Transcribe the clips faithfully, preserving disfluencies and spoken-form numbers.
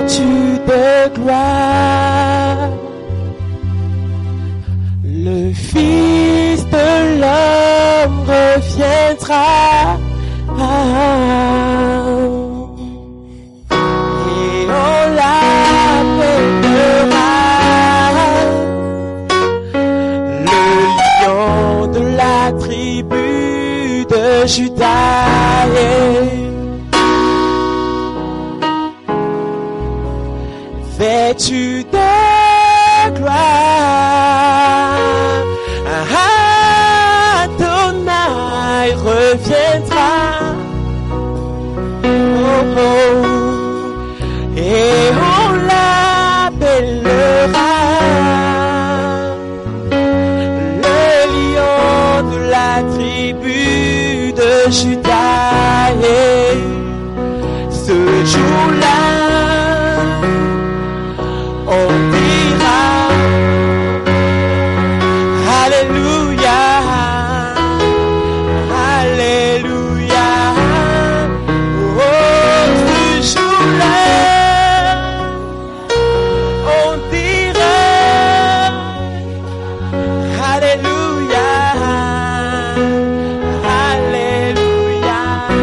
vêtu de gloire. Le Fils de l'homme reviendra. Et on l'appellera le lion de la tribu de Juda. Vêtu de gloire, Adonai reviendra. Oh, oh. Et on l'appellera le lion de la tribu de Juda. Et ce jour-là, on dira Alléluia, Alléluia. Oh, ce jour-là, on dira Alléluia, Alléluia.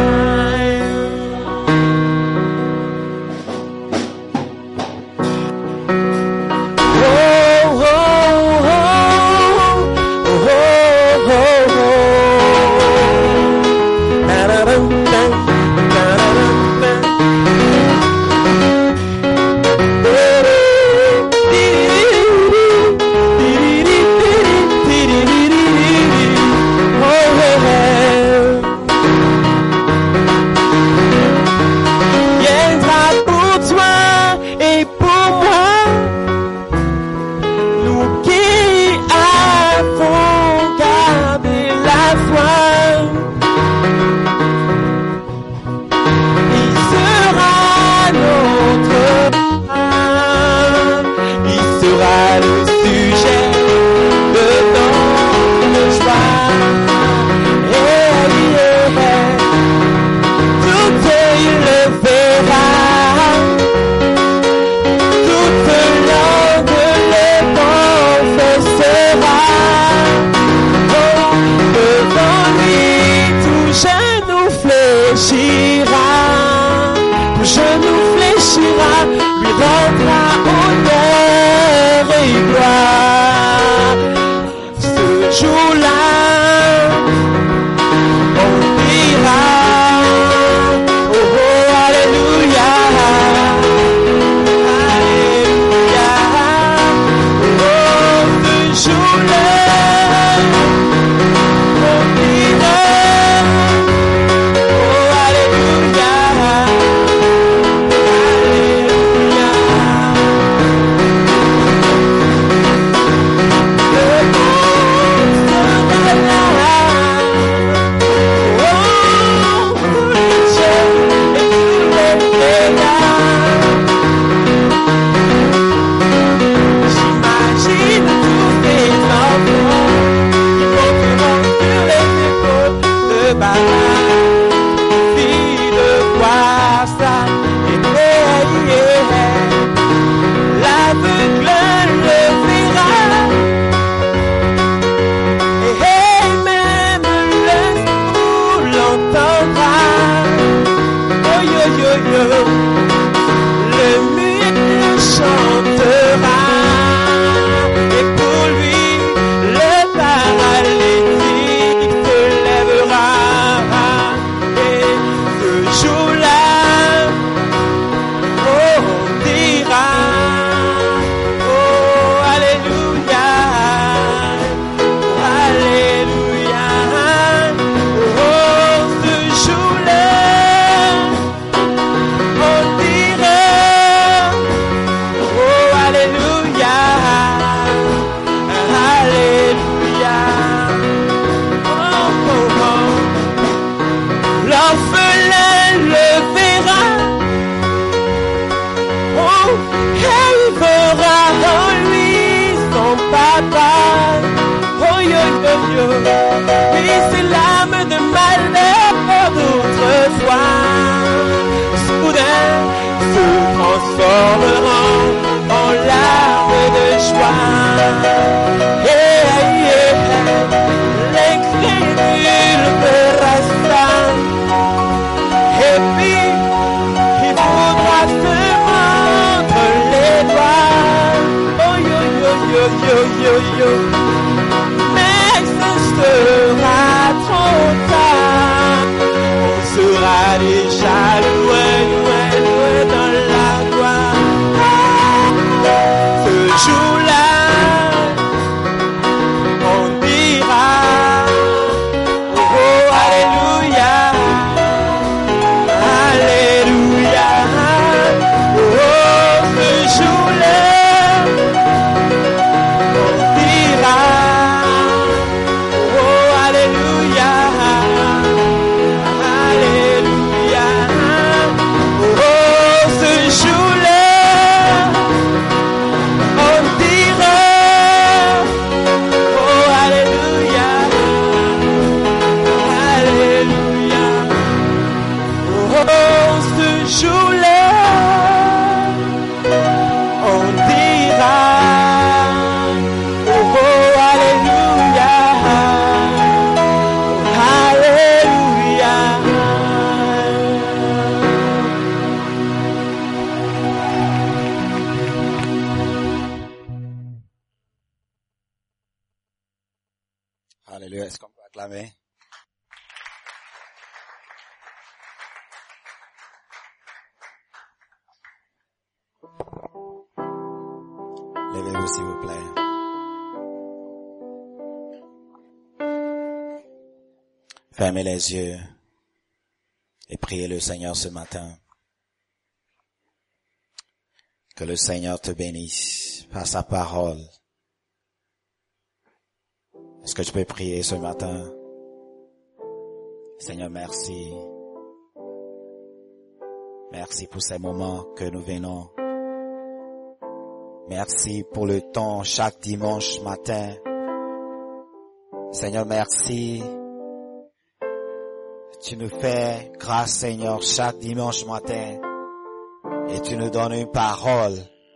Oui, c'est l'âme de malheur d'autrefois. Soudain se transforme yo, yo. Mais ce sera trop tard. On sera déjà loin, loin, loin dans la gloire. Ce jour-là, on dira, oh, alléluia, alléluia, oh, ce jour-là, on dira, oh, alléluia, alléluia, oh, ce jour-là, on dira, oh, alléluia, alléluia, oh, ce jour-là, on dira, oh, alléluia, alléluia. Alléluia. Est-ce qu'on peut acclamer? Levez-vous s'il vous plaît. Fermez les yeux et priez le Seigneur ce matin. Que le Seigneur te bénisse par sa parole. Est-ce que je peux prier ce matin? Seigneur, merci. Merci pour ces moments que nous venons. Merci pour le temps chaque dimanche matin. Seigneur, merci. Tu nous fais grâce, Seigneur, chaque dimanche matin. Et tu nous donnes une parole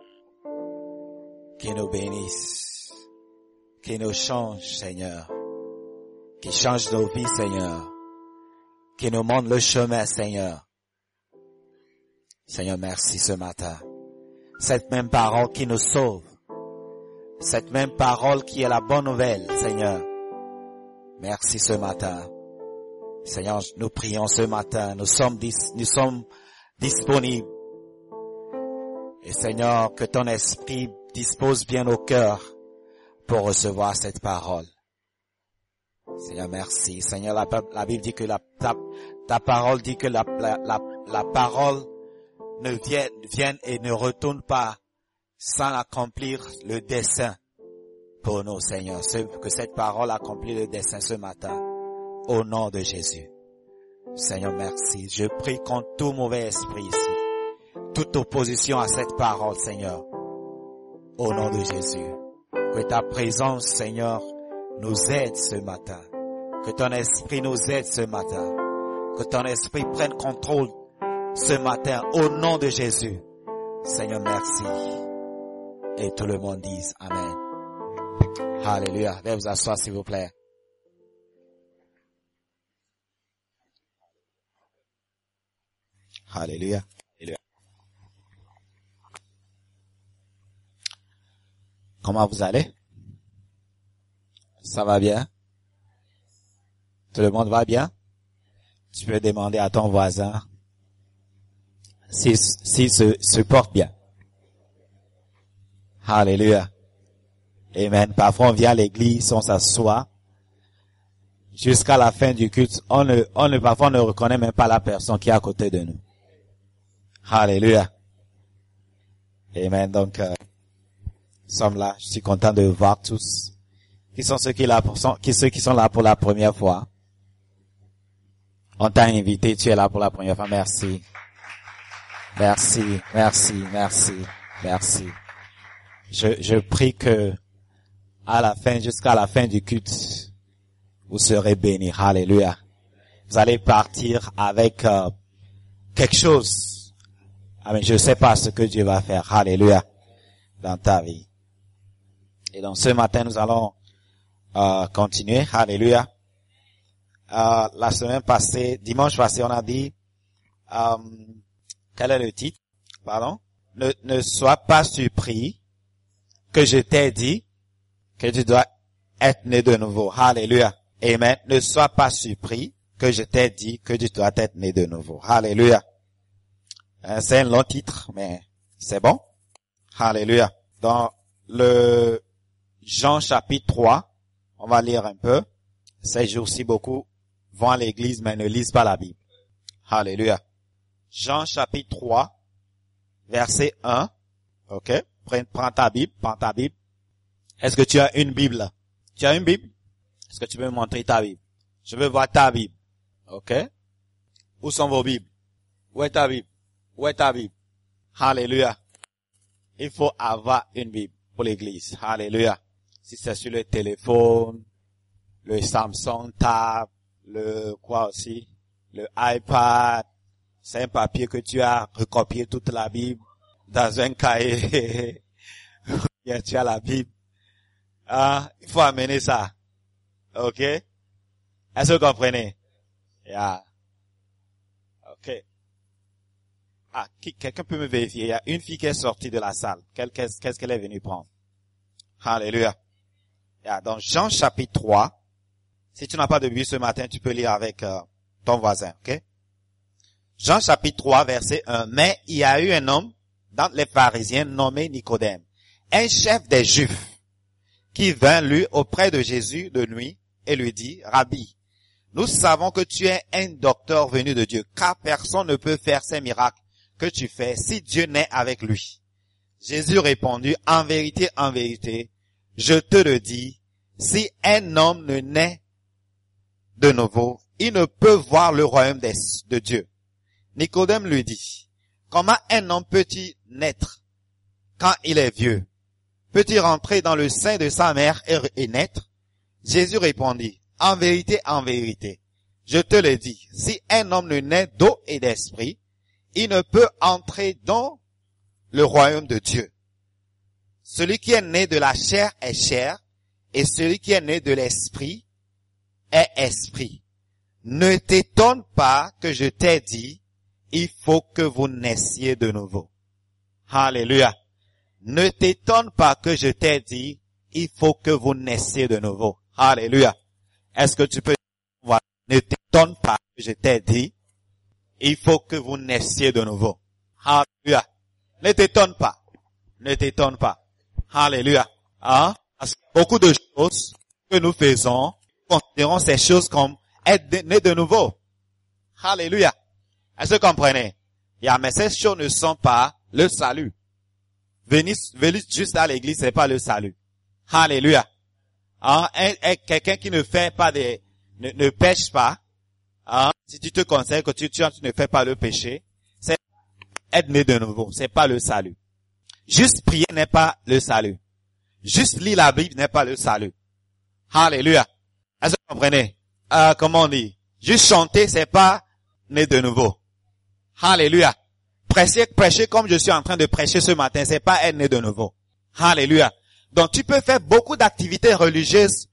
qui nous bénisse, qui nous change, Seigneur, qui change nos vies, Seigneur, qui nous montre le chemin, Seigneur. Seigneur, merci ce matin. Cette même parole qui nous sauve, cette même parole qui est la bonne nouvelle, Seigneur. Merci ce matin. Seigneur, nous prions ce matin, nous sommes, dis- nous sommes disponibles. Et Seigneur, que ton esprit dispose bien nos cœurs pour recevoir cette parole. Seigneur, merci. Seigneur, la, la Bible dit que la, ta, ta parole dit que la, la, la, la parole ne vienne, vienne et ne retourne pas sans accomplir le dessein pour nous, Seigneur. Que cette parole accomplit le dessein ce matin. Au nom de Jésus. Seigneur, merci. Je prie contre tout mauvais esprit ici. Toute opposition à cette parole, Seigneur. Au nom de Jésus. Que ta présence, Seigneur, nous aide ce matin. Que ton esprit nous aide ce matin. Que ton esprit prenne contrôle ce matin. Au nom de Jésus. Seigneur, merci. Et tout le monde dise Amen. Alléluia. Veuillez vous asseoir, s'il vous plaît. Alléluia. Alléluia. Comment vous allez? Ça va bien? Tout le monde va bien? Tu peux demander à ton voisin s'il si se, se porte bien. Alléluia. Amen. Parfois on vient à l'église, on s'assoit. Jusqu'à la fin du culte, on ne, on ne, parfois on ne reconnaît même pas la personne qui est à côté de nous. Alléluia. Amen. Donc, euh, nous sommes là. Je suis content de voir tous. Qui sont ceux qui, là pour, sont, qui, ceux qui sont là pour la première fois? On t'a invité, tu es là pour la première fois. Merci. Merci, merci, merci, merci. Je, je prie que, à la fin, jusqu'à la fin du culte, vous serez bénis. Alléluia. Vous allez partir avec euh, quelque chose. Amen. Je ne sais pas ce que Dieu va faire. Alléluia. Dans ta vie. Et donc ce matin, nous allons euh, continuer. Alléluia. Euh, la semaine passée, dimanche passé, on a dit, euh, quel est le titre? Pardon? Ne, ne sois pas surpris que je t'ai dit. Ok? que tu dois être né de nouveau. Alléluia. Amen. Ne sois pas surpris que je t'ai dit que tu dois être né de nouveau. Alléluia. C'est un long titre, mais c'est bon. Alléluia. Dans le Jean chapitre trois, on va lire un peu. Ces jours-ci, beaucoup vont à l'église, mais ne lisent pas la Bible. Alléluia. Jean chapitre trois, verset un. OK? Prends, prends ta Bible, prends ta Bible. Est-ce que tu as une Bible là? Tu as une Bible? Est-ce que tu peux me montrer ta Bible? Je veux voir ta Bible. OK? Où sont vos Bibles? Où est ta Bible? Où est ta Bible? Alléluia. Il faut avoir une Bible pour l'église. Alléluia. Si c'est sur le téléphone, le Samsung Tab, le quoi aussi, le iPad, c'est un papier que tu as recopié toute la Bible dans un cahier. Bien, tu as la Bible. Ah, il faut amener ça. OK? Est-ce que vous comprenez? Yeah. OK. Ah, qui, quelqu'un peut me vérifier? Il y a une fille qui est sortie de la salle. Qu'est-ce qu'est-ce qu'elle est venue prendre? Alléluia. Yeah, dans Jean chapitre trois, si tu n'as pas de Bible ce matin, tu peux lire avec euh, ton voisin, ok? Jean chapitre trois, verset un. Mais il y a eu un homme dans les pharisiens nommé Nicodème, un chef des Juifs, qui vint lui auprès de Jésus de nuit et lui dit, Rabbi, nous savons que tu es un docteur venu de Dieu, car personne ne peut faire ces miracles que tu fais si Dieu n'est avec lui. Jésus répondit, en vérité, en vérité, je te le dis, si un homme ne naît de nouveau, il ne peut voir le royaume de Dieu. Nicodème lui dit, comment un homme peut-il naître quand il est vieux? Peut-il rentrer dans le sein de sa mère et naître? Jésus répondit, en vérité, en vérité, je te le dis, si un homme ne naît d'eau et d'esprit, il ne peut entrer dans le royaume de Dieu. Celui qui est né de la chair est chair, et celui qui est né de l'esprit est esprit. Ne t'étonne pas que je t'ai dit, il faut que vous naissiez de nouveau. Alléluia. Ne t'étonne pas que je t'ai dit, il faut que vous naissiez de nouveau. Alléluia. Est-ce que tu peux voir? Ne t'étonne pas que je t'ai dit, il faut que vous naissiez de nouveau. Alléluia. Ne t'étonne pas. Ne t'étonne pas. Alléluia. Hein? Parce que beaucoup de choses que nous faisons, considérons ces choses comme être né de nouveau. Alléluia. Est-ce que vous comprenez? Yeah, mais ces choses ne sont pas le salut. Venir, venir juste à l'église, c'est pas le salut. Alléluia. Hein? Un, un, quelqu'un qui ne fait pas de, ne, ne pêche pas, hein? Si tu te conseilles que tu, tu, tu ne fais pas le péché, c'est être né de nouveau. C'est pas le salut. Juste prier n'est pas le salut. Juste lire la Bible n'est pas le salut. Alléluia. Est-ce que vous comprenez? Euh, comment on dit? Juste chanter, c'est pas né de nouveau. Alléluia. Prêcher, prêcher comme je suis en train de prêcher ce matin, c'est pas être né de nouveau. Alléluia. Donc tu peux faire beaucoup d'activités religieuses,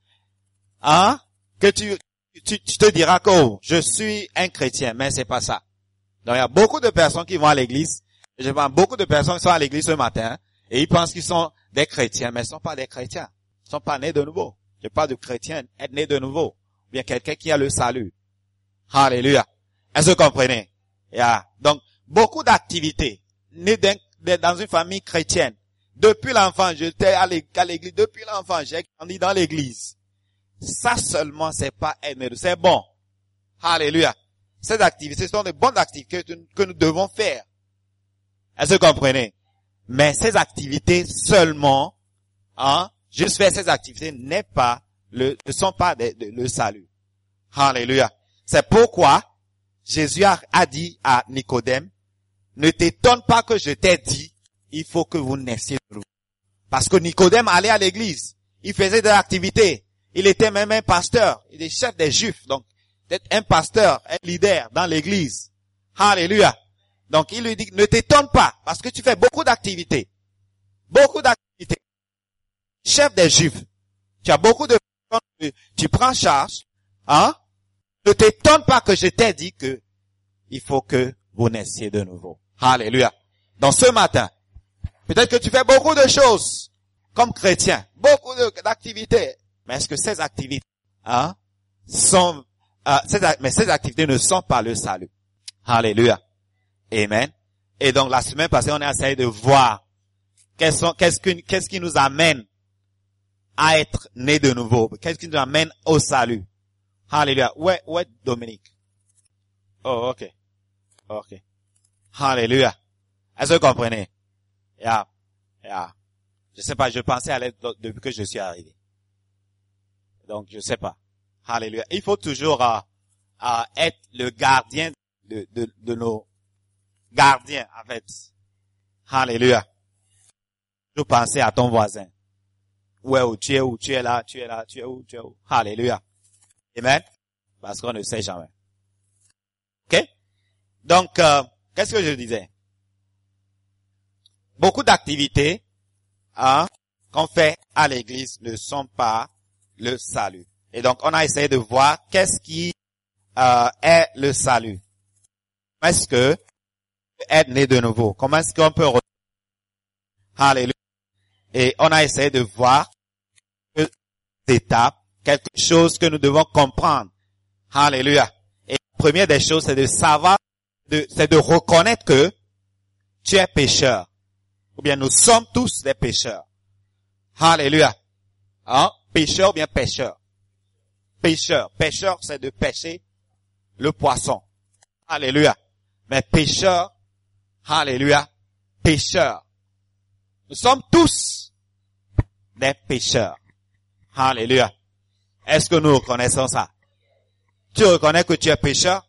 hein, que tu, tu, tu te diras que oh, je suis un chrétien, mais c'est pas ça. Donc il y a beaucoup de personnes qui vont à l'église. Je vois beaucoup de personnes qui sont à l'église ce matin et ils pensent qu'ils sont des chrétiens, mais ils ne sont pas des chrétiens. Ils ne sont pas nés de nouveau. Je parle de chrétien, être né de nouveau. Ou bien quelqu'un qui a le salut. Alléluia. Est-ce que vous comprenez? Yeah. Donc, beaucoup d'activités. Né dans une famille chrétienne. Depuis l'enfant, j'étais à l'église. Depuis l'enfant, j'ai grandi dans l'église. Ça seulement, c'est pas être né de nouveau. C'est bon. Alléluia. Ces activités sont de bonnes activités que nous devons faire. Est-ce que vous comprenez? Mais ces activités seulement, hein, juste faire ces activités n'est pas le, ne sont pas de, de, le salut. Alléluia. C'est pourquoi Jésus a, a dit à Nicodème, ne t'étonne pas que je t'ai dit, il faut que vous naissiez de nouveau. Parce que Nicodème allait à l'église. Il faisait des activités. Il était même un pasteur. Il est chef des Juifs. Donc, d'être un pasteur, un leader dans l'église. Alléluia. Donc, il lui dit, ne t'étonne pas, parce que tu fais beaucoup d'activités. Beaucoup d'activités. Chef des Juifs. Tu as beaucoup de personnes, tu prends charge, hein? Ne t'étonne pas que je t'ai dit que il faut que vous naissiez de nouveau. Alléluia. Donc, ce matin, peut-être que tu fais beaucoup de choses. comme chrétiens, beaucoup de- d'activités. Mais est-ce que ces activités, hein, sont, euh, ces, a- mais ces activités ne sont pas le salut? Alléluia. Amen. Et donc, la semaine passée, on a essayé de voir quels sont, qu'est-ce qui, qu'est-ce qui nous amène à être nés de nouveau. Qu'est-ce qui nous amène au salut? Alléluia. Où est, où est Dominique? Oh, ok. Ok. Alléluia. Est-ce que vous comprenez? Yeah. Yeah. Je sais pas, je pensais à l'aide depuis que je suis arrivé. Donc, je sais pas. Alléluia. Il faut toujours euh, euh, être le gardien de, de, de nos gardiens, en fait. Alléluia. Je pensais à ton voisin. Où est où tu es où tu es là, tu es là, tu es où, tu es où. Alléluia. Amen. Parce qu'on ne sait jamais. Ok? Donc, euh, qu'est-ce que je disais? Beaucoup d'activités hein, qu'on fait à l'église ne sont pas le salut. Et donc, on a essayé de voir qu'est-ce qui euh, est le salut. Comment est-ce que être né de nouveau? Comment est-ce qu'on peut... Alléluia. Et on a essayé de voir quelques étapes, quelque chose que nous devons comprendre. Alléluia. Et la première des choses, c'est de savoir, de, c'est de reconnaître que tu es pécheur. Ou bien nous sommes tous des pécheurs. Alléluia. Hein? Pécheur ou bien pêcheur? Pécheur. Pêcheur, c'est de pêcher le poisson. Alléluia. Mais pécheur, alléluia, pécheur. Nous sommes tous des pécheurs. Alléluia. Est-ce que nous reconnaissons ça? Tu reconnais que tu es pécheur?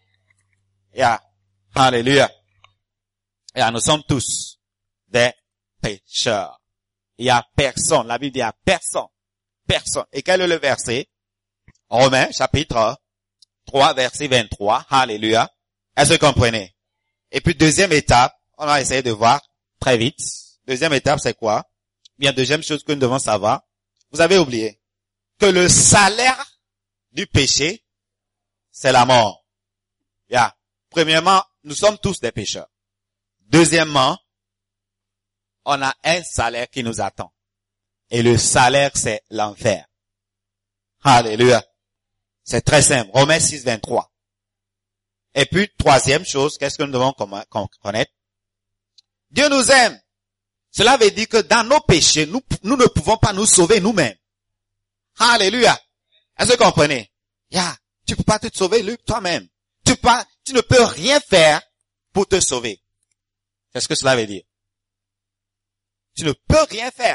Yeah. Alléluia. Yeah, nous sommes tous des pécheurs. Il y a personne. La Bible dit il y a personne. Personne. Et quel est le verset? Romains, chapitre trois, verset vingt-trois. Alléluia. Est-ce que vous comprenez? Et puis, deuxième étape, on va essayer de voir très vite. Deuxième étape, c'est quoi? Bien, deuxième chose que nous devons savoir. Vous avez oublié que le salaire du péché, c'est la mort. Yeah. Premièrement, nous sommes tous des pécheurs. Deuxièmement, on a un salaire qui nous attend. Et le salaire, c'est l'enfer. Alléluia. C'est très simple. Romains six, vingt-trois. Et puis, troisième chose, qu'est-ce que nous devons connaître? Dieu nous aime. Cela veut dire que dans nos péchés, nous, nous ne pouvons pas nous sauver nous-mêmes. Alléluia. Est-ce que vous comprenez? Yeah. Tu peux pas te sauver lui, toi-même. Tu pas, tu ne peux rien faire pour te sauver. Qu'est-ce que cela veut dire? Tu ne peux rien faire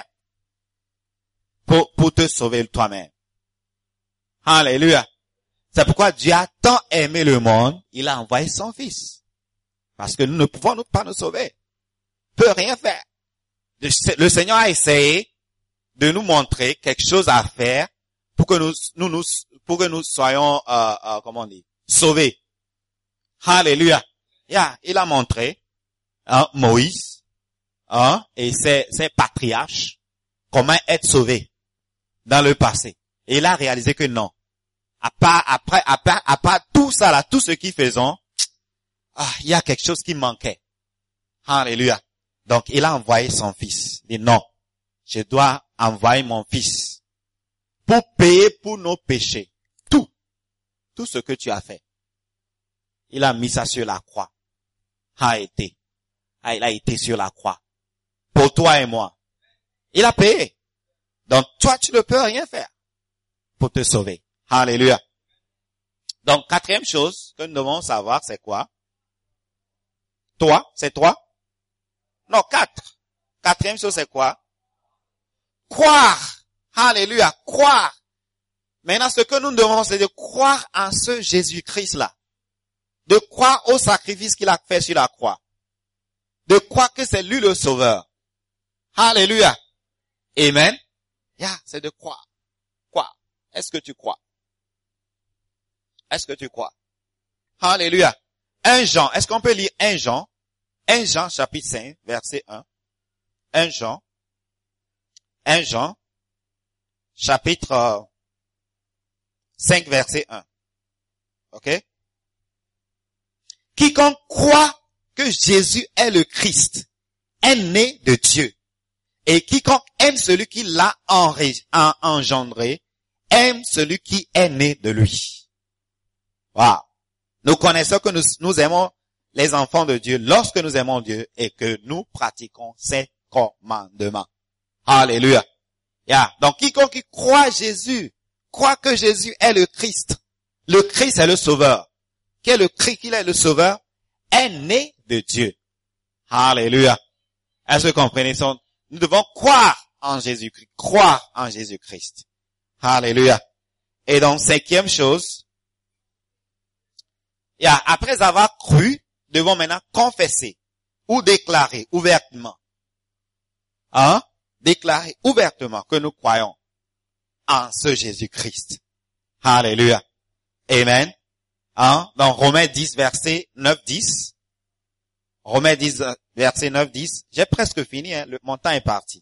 pour, pour te sauver toi-même. Alléluia. C'est pourquoi Dieu a tant aimé le monde, il a envoyé son Fils. Parce que nous ne pouvons pas nous sauver. Peut rien faire. Le Seigneur a essayé de nous montrer quelque chose à faire pour que nous, nous, nous pour que nous soyons, euh, euh, comment on dit, sauvés. Alléluia. Yeah, il a montré, hein, Moïse, hein, et ses, ses patriarches, comment être sauvés dans le passé. Et il a réalisé que non. À part, après, à part, à part tout ça là, tout ce qu'ils faisaient, ah, il y a quelque chose qui manquait. Alléluia. Donc, il a envoyé son fils. Il dit non. Je dois envoyer mon fils pour payer pour nos péchés. Tout. Tout ce que tu as fait. Il a mis ça sur la croix. A été. Ah, il a été sur la croix. Pour toi et moi. Il a payé. Donc, toi, tu ne peux rien faire pour te sauver. Alléluia. Donc, quatrième chose que nous devons savoir, c'est quoi? Toi, c'est toi? Non, quatre. Quatrième chose, c'est quoi? Croire. Alléluia. Croire. Maintenant, ce que nous devons, c'est de croire en ce Jésus-Christ-là. De croire au sacrifice qu'il a fait sur la croix. De croire que c'est lui le sauveur. Alléluia. Amen. Yeah, c'est de croire. Croire. Est-ce que tu crois? Est-ce que tu crois? Alléluia. un Jean. Est-ce qu'on peut lire un Jean? un Jean chapitre cinq, verset un. un Jean. un Jean chapitre cinq, verset un. OK? Quiconque croit que Jésus est le Christ est né de Dieu. Et quiconque aime celui qui l'a enré- en- engendré, aime celui qui est né de lui. Wow. Nous connaissons que nous, nous aimons les enfants de Dieu lorsque nous aimons Dieu et que nous pratiquons ses commandements. Alléluia. Yeah. Donc, quiconque qui croit Jésus, croit que Jésus est le Christ. Le Christ est le Sauveur. Qui est le Christ, qu'il est le Sauveur, est né de Dieu. Alléluia. Est-ce que vous comprenez? Nous devons croire en Jésus-Christ, croire en Jésus-Christ. Alléluia. Et donc, cinquième chose, yeah, après avoir cru, devons maintenant confesser ou déclarer ouvertement. Hein? Déclarer ouvertement que nous croyons en ce Jésus-Christ. Alléluia. Amen. Hein? Dans Romains dix, verset neuf dix. Romains dix, verset neuf dix. J'ai presque fini, hein? Le, mon temps est parti.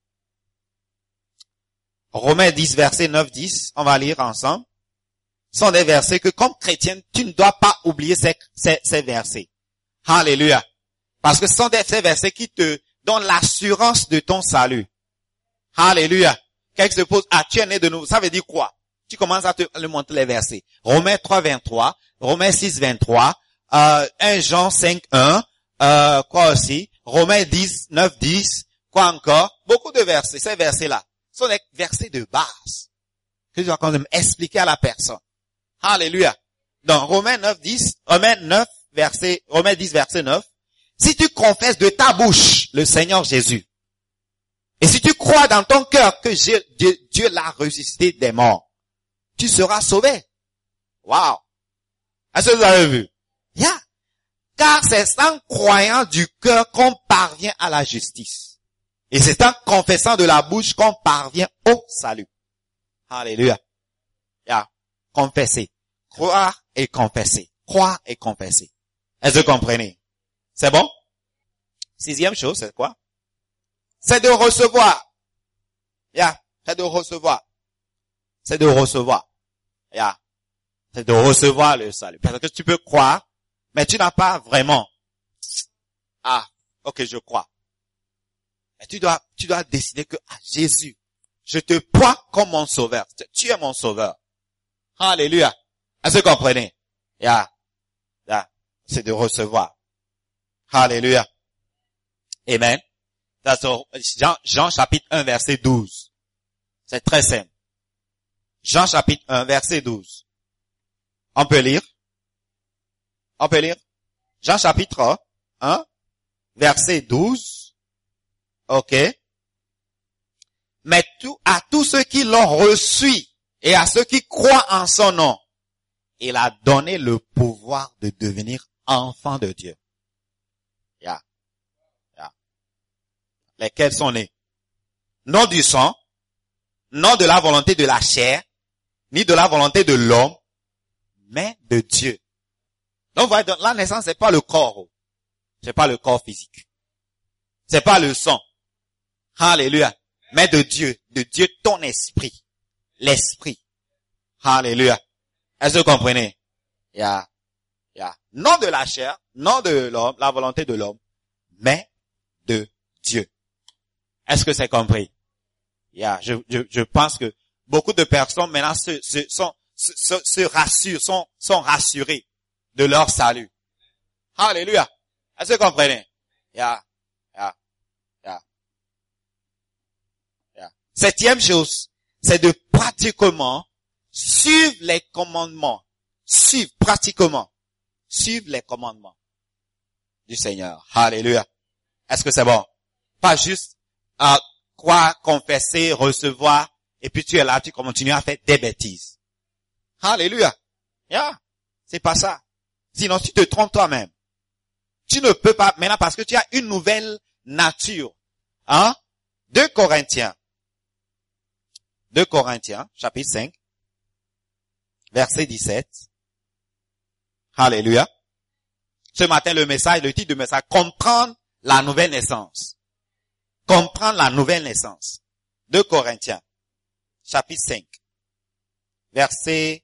Romains dix, verset neuf dix. On va lire ensemble. Ce sont des versets que, comme chrétien, tu ne dois pas oublier ces, ces, ces versets. Alléluia. Parce que ce sont des, ces versets qui te donnent l'assurance de ton salut. Alléluia. Quelqu'un se pose, ah, tu es né de nouveau. Ça veut dire quoi? Tu commences à te à le montrer les versets. Romains trois, vingt-trois. Romains six, vingt-trois. Euh, un Jean cinq, un. Euh, quoi aussi? Romains dix, neuf, dix. Quoi encore? Beaucoup de versets. Ces versets-là sont des versets de base que tu vas quand même expliquer à la personne. Alléluia. Dans Romains neuf, dix, Romains neuf, verset, Romains dix, verset neuf. Si tu confesses de ta bouche le Seigneur Jésus, et si tu crois dans ton cœur que Dieu, Dieu l'a ressuscité des morts, tu seras sauvé. Wow. Est-ce que vous avez vu? Yeah. Car c'est en croyant du cœur qu'on parvient à la justice. Et c'est en confessant de la bouche qu'on parvient au salut. Alléluia. Yeah. Confesser. Croire et confesser. Croire et confesser. Est-ce que vous comprenez? C'est bon? Sixième chose, c'est quoi? C'est de recevoir. Yeah. C'est de recevoir. C'est de recevoir. Yeah. C'est de recevoir le salut. Parce que tu peux croire, mais tu n'as pas vraiment. Ah, ok, je crois. Mais tu dois, tu dois décider que, ah, Jésus, je te prends comme mon sauveur. Tu es mon sauveur. Alléluia. Est-ce que vous comprenez? Yeah. Yeah. C'est de recevoir. Alléluia. Amen. That's all. Jean, Jean chapitre un, verset douze. C'est très simple. Jean chapitre un, verset douze. On peut lire? On peut lire? Jean chapitre un, verset douze. Ok. Mais tout, à tous ceux qui l'ont reçu et à ceux qui croient en son nom, il a donné le pouvoir de devenir enfants de Dieu. Yeah. Yeah. Lesquels sont nés? Non du sang, non de la volonté de la chair, ni de la volonté de l'homme, mais de Dieu. Donc, voyez, la naissance, c'est pas le corps. C'est pas le corps physique. C'est pas le sang. Alléluia. Mais de Dieu. De Dieu, ton esprit. L'esprit. Alléluia. Est-ce que vous comprenez? Yeah. Yeah. Non de la chair, non de l'homme, la volonté de l'homme, mais de Dieu. Est-ce que c'est compris? Yeah. Je, je, je pense que beaucoup de personnes maintenant se, se, sont, se, se, se rassurent, sont, sont rassurées de leur salut. Alléluia. Est-ce que vous comprenez? Yeah. Yeah. Yeah. Yeah. Septième chose, c'est de pratiquement suivre les commandements. Suivre pratiquement. Suivre les commandements du Seigneur. Alléluia. Est-ce que c'est bon? Pas juste euh, croire, confesser, recevoir, et puis tu es là, tu continues à faire des bêtises. Alléluia. Yeah. C'est pas ça. Sinon, tu te trompes toi-même. Tu ne peux pas, maintenant, parce que tu as une nouvelle nature. Hein? deux Corinthiens. deux Corinthiens, chapitre cinq, verset dix-sept. Alléluia. Ce matin, le message, le titre du message, comprendre la nouvelle naissance. Comprendre la nouvelle naissance. deux Corinthiens, chapitre cinq, verset,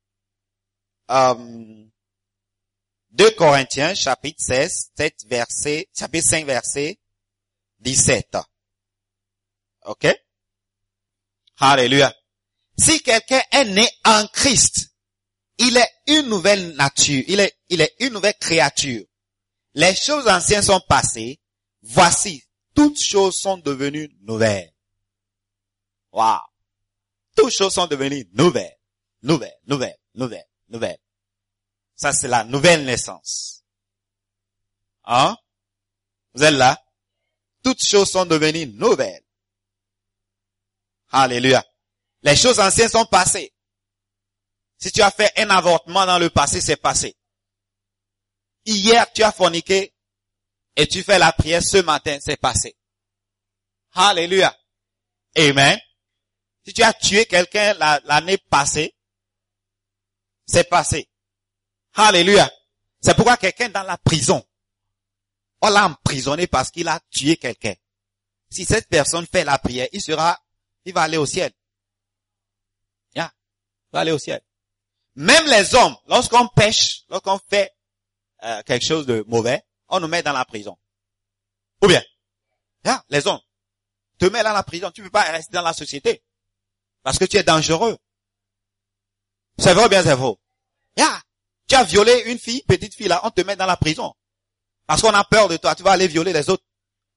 euh, deux Corinthiens, chapitre seize, sept verset, chapitre cinq, verset dix-sept. Ok? Alléluia. Si quelqu'un est né en Christ, il est une nouvelle nature, il est, il est une nouvelle créature. Les choses anciennes sont passées, voici, toutes choses sont devenues nouvelles. Waouh! Toutes choses sont devenues nouvelles, nouvelles, nouvelles, nouvelles, nouvelles. Ça, c'est la nouvelle naissance. Hein? Vous êtes là? Toutes choses sont devenues nouvelles. Alléluia. Les choses anciennes sont passées. Si tu as fait un avortement dans le passé, c'est passé. Hier, tu as forniqué et tu fais la prière ce matin, c'est passé. Alléluia. Amen. Si tu as tué quelqu'un l'année passée, c'est passé. Alléluia. C'est pourquoi quelqu'un dans la prison, on l'a emprisonné parce qu'il a tué quelqu'un. Si cette personne fait la prière, il sera, il va aller au ciel. Yeah. Il va aller au ciel. Même les hommes, lorsqu'on pêche, lorsqu'on fait euh, quelque chose de mauvais, on nous met dans la prison. Ou bien, yeah, les hommes, te met dans la prison, tu ne peux pas rester dans la société. Parce que tu es dangereux. C'est vrai ou bien c'est faux? Yeah. Tu as violé une fille, petite fille là, on te met dans la prison. Parce qu'on a peur de toi, tu vas aller violer les autres.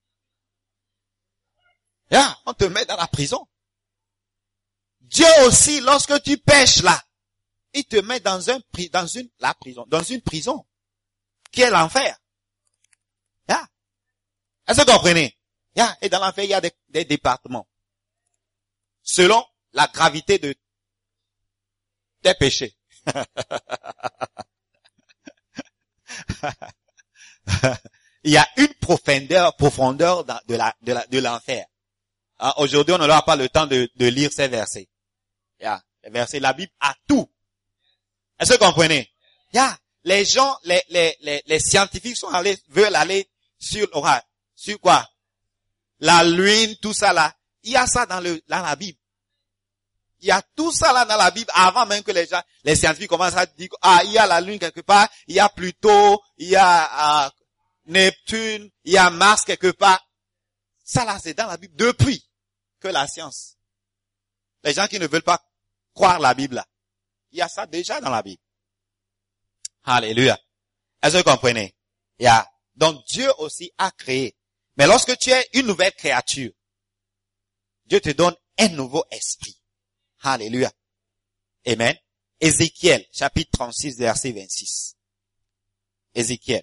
Yeah, on te met dans la prison. Dieu aussi, lorsque tu pêches là, il te met dans un dans une la prison, dans une prison qui est l'enfer. Yeah. Est-ce que vous comprenez? Yeah. Et dans l'enfer, il y a des, des départements. Selon la gravité de tes péchés. Il y a une profondeur, profondeur de la, de la, de l'enfer. Hein, aujourd'hui, on n'aura pas le temps de, de lire ces versets. Yeah. Les versets, la Bible a tout. Est-ce que vous comprenez? Yeah. Les gens, les, les, les, les scientifiques sont allés, veulent aller sur, sur quoi? La lune, tout ça là. Il y a ça dans le, dans la Bible. Il y a tout ça là dans la Bible avant même que les gens, les scientifiques commencent à dire, ah, il y a la lune quelque part, il y a Pluto, il y a euh, Neptune, il y a Mars quelque part. Ça là, c'est dans la Bible depuis que la science. Les gens qui ne veulent pas croire la Bible là, il y a ça déjà dans la Bible. Alléluia. Est-ce que vous comprenez? Il y a, donc Dieu aussi a créé. Mais lorsque tu es une nouvelle créature, Dieu te donne un nouveau esprit. Alléluia. Amen. Ézéchiel, chapitre trente-six, verset vingt-six. Ézéchiel.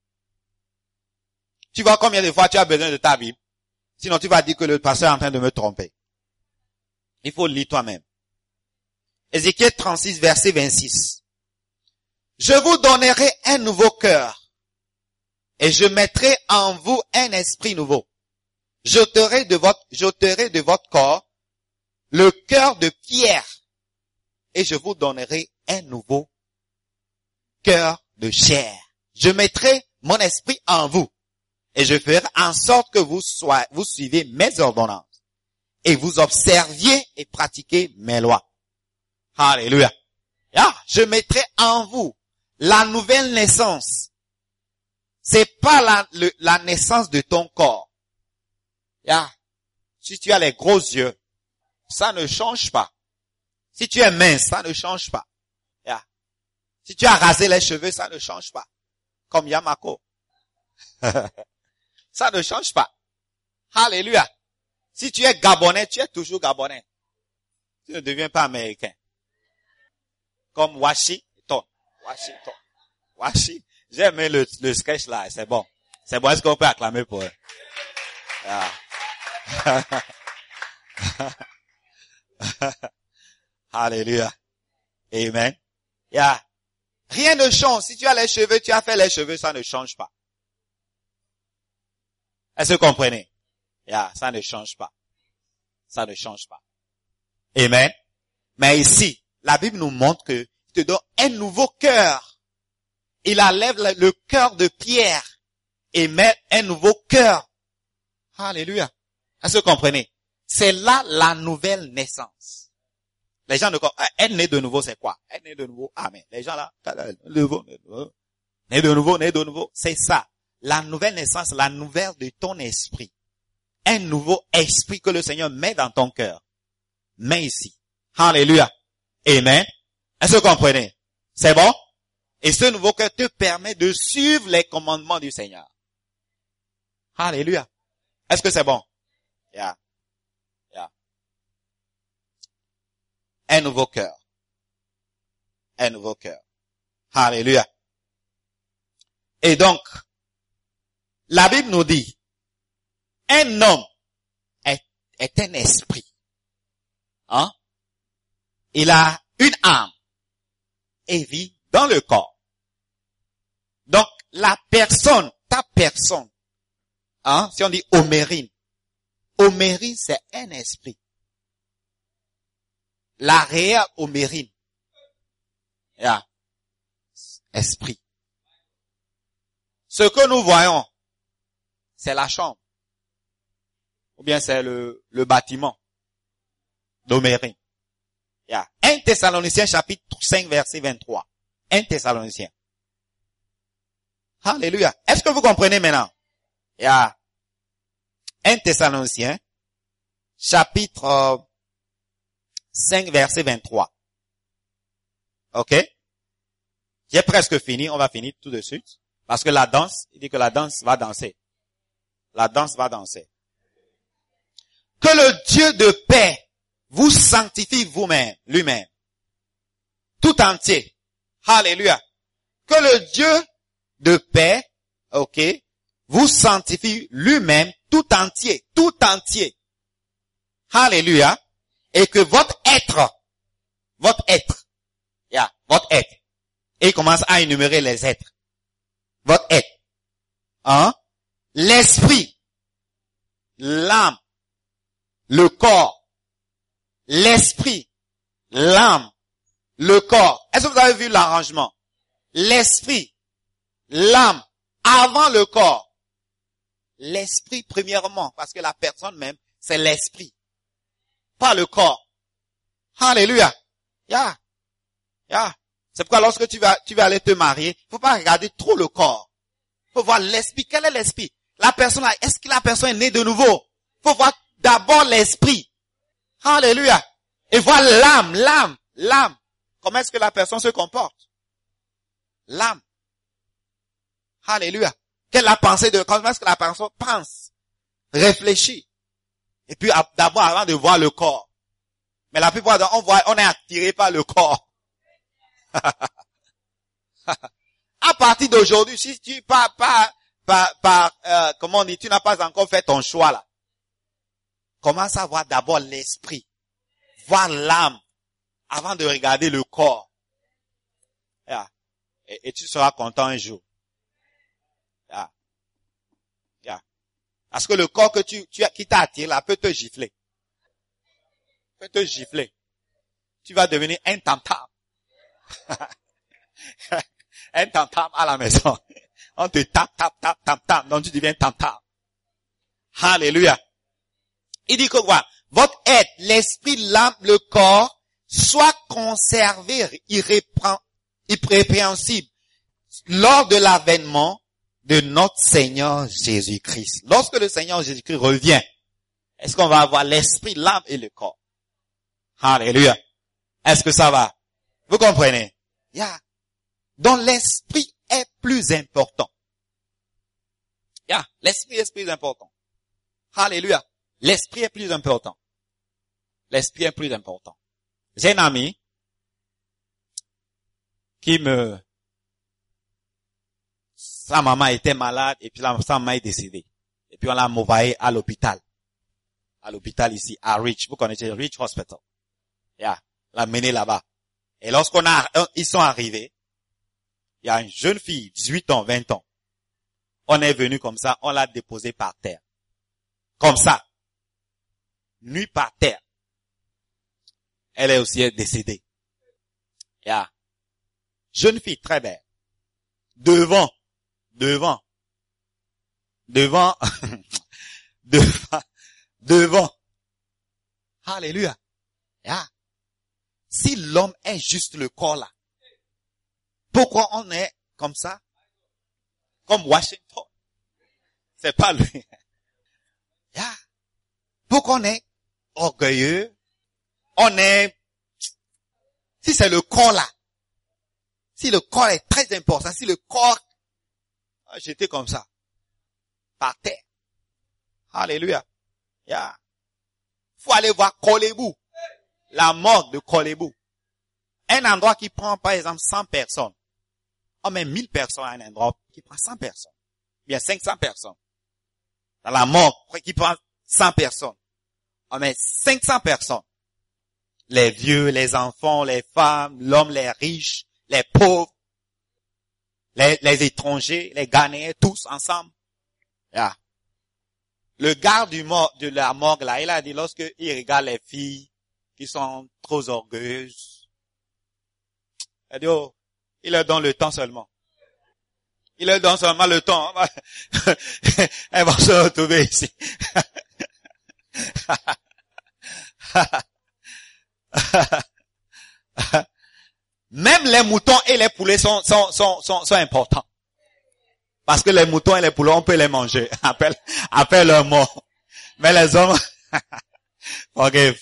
Tu vois combien de fois tu as besoin de ta Bible? Sinon tu vas dire que le pasteur est en train de me tromper. Il faut lire toi-même. Ézéchiel trente-six, verset vingt-six. Je vous donnerai un nouveau cœur et je mettrai en vous un esprit nouveau. J'ôterai de votre, j'ôterai de votre corps le cœur de pierre et je vous donnerai un nouveau cœur de chair. Je mettrai mon esprit en vous et je ferai en sorte que vous soyez, vous suivez mes ordonnances et vous observiez et pratiquez mes lois. Alléluia. Ah, je mettrai en vous la nouvelle naissance. C'est pas la, le, la naissance de ton corps. Ah, si tu as les gros yeux, ça ne change pas. Si tu es mince, ça ne change pas. Yeah. Si tu as rasé les cheveux, ça ne change pas. Comme Yamako. Ça ne change pas. Alléluia. Si tu es gabonais, tu es toujours gabonais. Tu ne deviens pas américain. Comme Washington. Washington. Washington. J'ai aimé le, le sketch là, c'est bon. C'est bon, est-ce qu'on peut acclamer pour eux? Yeah. Alléluia. Amen. Yeah. Rien ne change. Si tu as les cheveux, tu as fait les cheveux, ça ne change pas. Est-ce que vous comprenez? Yeah, ça ne change pas. Ça ne change pas. Amen. Mais ici, la Bible nous montre que il te donne un nouveau cœur. Il enlève le cœur de pierre et met un nouveau cœur. Alléluia. Est-ce que vous comprenez? C'est là la nouvelle naissance. Les gens ne comprennent pas. Être né de nouveau, c'est quoi? Être né de nouveau, amen. Les gens là, né de nouveau, né de nouveau, né de nouveau, c'est ça. La nouvelle naissance, la nouvelle de ton esprit. un nouveau esprit que le Seigneur met dans ton cœur. Mets ici. Alléluia. Amen. Est-ce que vous comprenez? C'est bon? Et ce nouveau cœur te permet de suivre les commandements du Seigneur. Alléluia. Est-ce que c'est bon? Yeah. Yeah. Un nouveau cœur. Un nouveau cœur. Alléluia. Et donc, la Bible nous dit, un homme est, est un esprit. Hein? Il a une âme et vit dans le corps. Donc, la personne, ta personne, hein, si on dit homérine, homérine c'est un esprit. La réelle homérine, yeah, esprit. Ce que nous voyons, c'est la chambre. Ou bien c'est le, le bâtiment d'Homérine. Yeah. un Thessaloniciens chapitre cinq verset vingt-trois. un Thessaloniciens. Alléluia. Est-ce que vous comprenez maintenant? Yeah. un Thessaloniciens chapitre euh, cinq verset vingt-trois. Ok? J'ai presque fini. On va finir tout de suite. Parce que la danse, il dit que la danse va danser. La danse va danser. Que le Dieu de paix vous sanctifie vous-même, lui-même. Tout entier. Alléluia. Que le Dieu de paix, ok, vous sanctifie lui-même tout entier, tout entier. Alléluia. Et que votre être, votre être, yeah, votre être, et il commence à énumérer les êtres. Votre être, hein, l'esprit, l'âme, le corps, l'esprit, l'âme, le corps. Est-ce que vous avez vu l'arrangement? L'esprit, l'âme, avant le corps. L'esprit premièrement, parce que la personne même, c'est l'esprit, pas le corps. Alléluia. Yeah. Yeah. C'est pourquoi lorsque tu vas, tu vas aller te marier, faut pas regarder trop le corps. Faut voir l'esprit. Quel est l'esprit? La personne, est-ce que la personne est née de nouveau? Faut voir d'abord l'esprit. Alléluia. Et voir l'âme, l'âme, l'âme. Comment est-ce que la personne se comporte? L'âme. Alléluia. Quelle est la pensée de, comment est-ce que la personne pense? Réfléchit. Et puis, d'abord, avant de voir le corps. Mais la plupart d'entre nous, on voit, on est attiré par le corps. À partir d'aujourd'hui, si tu par par par, par euh, comment on dit, tu n'as pas encore fait ton choix là. Commence à voir d'abord l'esprit, voir l'âme avant de regarder le corps. Yeah. Et, et tu seras content un jour. Yeah. Yeah. Parce que le corps que tu tu qui t'a attiré là peut te gifler, peut te gifler. Tu vas devenir un tam-tam. Un tam-tam à la maison. On te tape, tape, tape, tape, tape. Donc tu deviens tam-tam. Alléluia. Il dit que quoi? Votre être, l'esprit, l'âme, le corps, soit conservé irrépréhensible lors de l'avènement de notre Seigneur Jésus-Christ. Lorsque le Seigneur Jésus-Christ revient, est-ce qu'on va avoir l'esprit, l'âme et le corps? Alléluia. Est-ce que ça va? Vous comprenez? Yeah. Donc l'esprit est plus important. Yeah. L'esprit est plus important. Alléluia. L'esprit est plus important. L'esprit est plus important. J'ai un ami qui me... Sa maman était malade et puis la, sa maman est décédée. Et puis on l'a envoyé à l'hôpital. À l'hôpital ici, à Rich. Vous connaissez Rich Hospital. Yeah. L'a mené là-bas. Et lorsqu'on a, ils sont arrivés, il y a une jeune fille, dix-huit ans, vingt ans. On est venu comme ça, on l'a déposée par terre. Comme ça. Nue par terre. Elle est aussi décédée. Yeah. Jeune fille très belle. Devant, devant, devant, devant, devant. Alléluia. Yeah. Si l'homme est juste le corps là, pourquoi on est comme ça? Comme Washington. C'est pas lui. Yeah. pour qu'on est orgueilleux, on est, si c'est le corps là, si le corps est très important, si le corps, j'étais comme ça, par terre. Alléluia. Yeah. Faut aller voir Kolebou, la morgue de Kolebou. Un endroit qui prend par exemple cent personnes. On met mille personnes à un endroit qui prend cent personnes. Bien cinq cents personnes. Dans la morgue qui prend cent personnes. On met cinq cents personnes. Les vieux, les enfants, les femmes, l'homme, les riches, les pauvres, les, les étrangers, les Ghanéens, tous ensemble. Yeah. Le garde du mort, de la morgue là, il a dit lorsque il regarde les filles qui sont trop orgueilleuses, il a dit oh, il leur donne le temps seulement. Il leur donne seulement le temps. Elles vont se retrouver ici. Même les moutons et les poulets sont, sont, sont, sont, sont importants. Parce que les moutons et les poulets, on peut les manger après, après leur mort. Mais les hommes, forgive.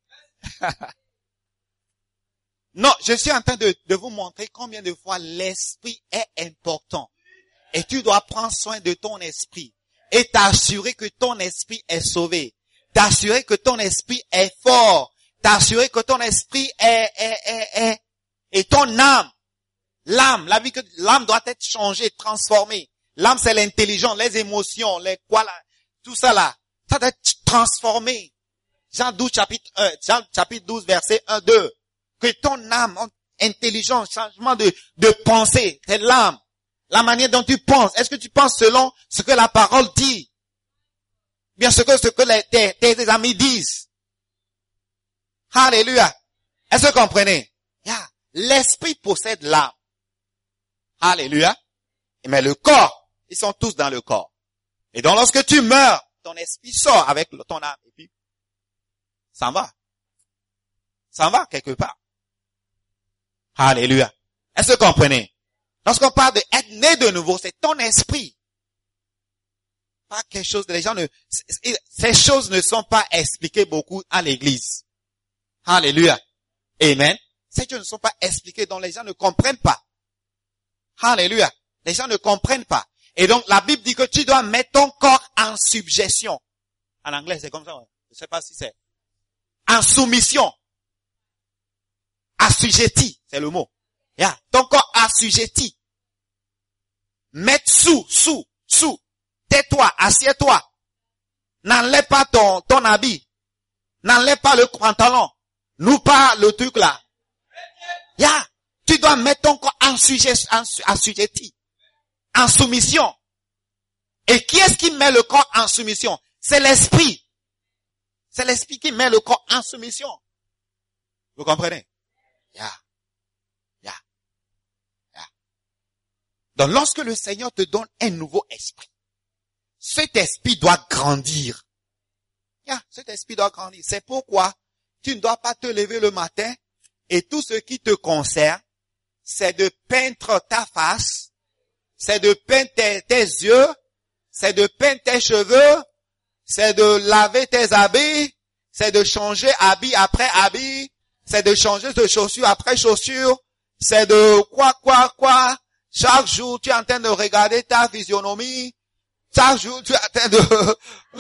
Non, je suis en train de, de vous montrer combien de fois l'esprit est important. Et tu dois prendre soin de ton esprit. Et t'assurer que ton esprit est sauvé. T'assurer que ton esprit est fort. T'assurer que ton esprit est, est, est, est, et ton âme. L'âme, la vie que, l'âme doit être changée, transformée. L'âme, c'est l'intelligence, les émotions, les quoi là, tout ça là. Ça doit être transformé. Jean douze, chapitre un, Jean chapitre douze, verset un, deux. Que ton âme, intelligence, changement de, de pensée, c'est l'âme. La manière dont tu penses. Est-ce que tu penses selon ce que la parole dit? Bien ce que, ce que les, tes, tes amis disent. Alléluia. Est-ce que vous comprenez? Yeah. L'esprit possède l'âme. Alléluia. Mais le corps, ils sont tous dans le corps. Et donc lorsque tu meurs, ton esprit sort avec ton âme. Et puis, ça en va. Ça en va quelque part. Alléluia. Est-ce que vous comprenez? Lorsqu'on parle de être né de nouveau, c'est ton esprit. Pas quelque chose de les gens ne, ces choses ne sont pas expliquées beaucoup à l'église. Alléluia. Amen. Ces choses ne sont pas expliquées, donc les gens ne comprennent pas. Alléluia. Les gens ne comprennent pas. Et donc, la Bible dit que tu dois mettre ton corps en subjection. En anglais, c'est comme ça. Je ne sais pas si c'est. En soumission. Assujetti, c'est le mot. Yeah. Ton corps assujetti. Mettre sous, sous, sous. Tais-toi, assieds-toi. N'enlève pas ton, ton habit. N'enlève pas le pantalon. Nous pas le truc là. Yeah. Tu dois mettre ton corps en sujet, en assujetti. En soumission. Et qui est-ce qui met le corps en soumission? C'est l'esprit. C'est l'esprit qui met le corps en soumission. Vous comprenez? Yeah. Yeah. Yeah. Donc lorsque le Seigneur te donne un nouveau esprit, cet esprit doit grandir. Yeah, cet esprit doit grandir. C'est pourquoi tu ne dois pas te lever le matin et tout ce qui te concerne, c'est de peindre ta face, c'est de peindre tes, tes yeux, c'est de peindre tes cheveux, c'est de laver tes habits, c'est de changer habit après habit, c'est de changer de chaussure après chaussure, c'est de quoi, quoi, quoi. Chaque jour, tu es en train de regarder ta physionomie. Chaque jour, tu es en train de...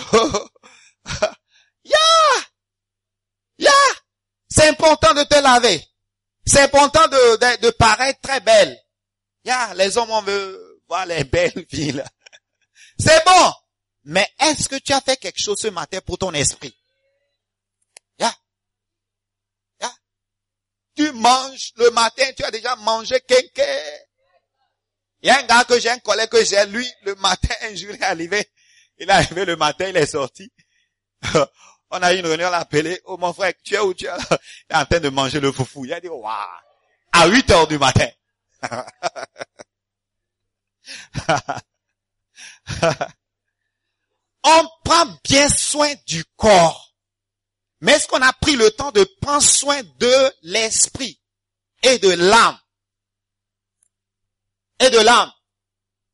yeah! Yeah! C'est important de te laver. C'est important de, de, de paraître très belle. Yeah, les hommes, on veut voir les belles filles là. C'est bon. Mais est-ce que tu as fait quelque chose ce matin pour ton esprit? Yeah. Yeah. Tu manges le matin, tu as déjà mangé quelqu'un. Il y a un gars que j'ai, un collègue que j'ai, lui, le matin, un jour, il est arrivé. Il est arrivé le matin, il est sorti. On a eu une réunion, on l'a appelé. Oh, mon frère, tu es où tu es là? Il est en train de manger le foufou. Il a dit, waouh. À huit heures du matin. On prend bien soin du corps. Mais est-ce qu'on a pris le temps de prendre soin de l'esprit et de l'âme? Et de l'âme.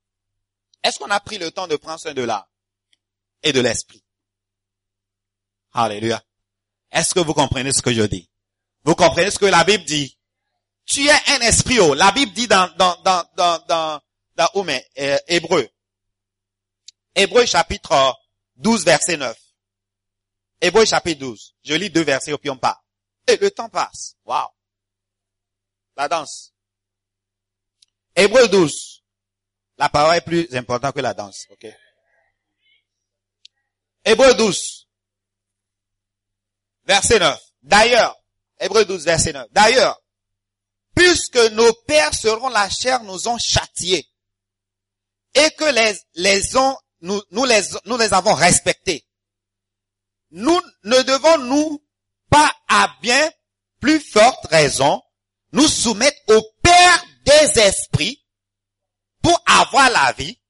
Est-ce qu'on a pris le temps de prendre soin de l'âme et de l'esprit? Alléluia. Est-ce que vous comprenez ce que je dis? Vous comprenez ce que la Bible dit? Tu es un esprit, oh. La Bible dit dans, dans, dans, dans, dans, dans, où mais, euh, Hébreu. Hébreu chapitre douze, verset neuf. Hébreu chapitre douze. Je lis deux versets et puis on part. Et le temps passe. Waouh. La danse. Hébreu douze. La parole est plus importante que la danse, ok? Hébreu douze. Verset neuf. D'ailleurs, Hébreu douze, verset neuf. D'ailleurs, puisque nos pères selon la chair nous ont châtiés, et que les, les ont, nous, nous les, nous les avons respectés, nous ne devons-nous pas à bien plus forte raison nous soumettre au Père des esprits pour avoir la vie?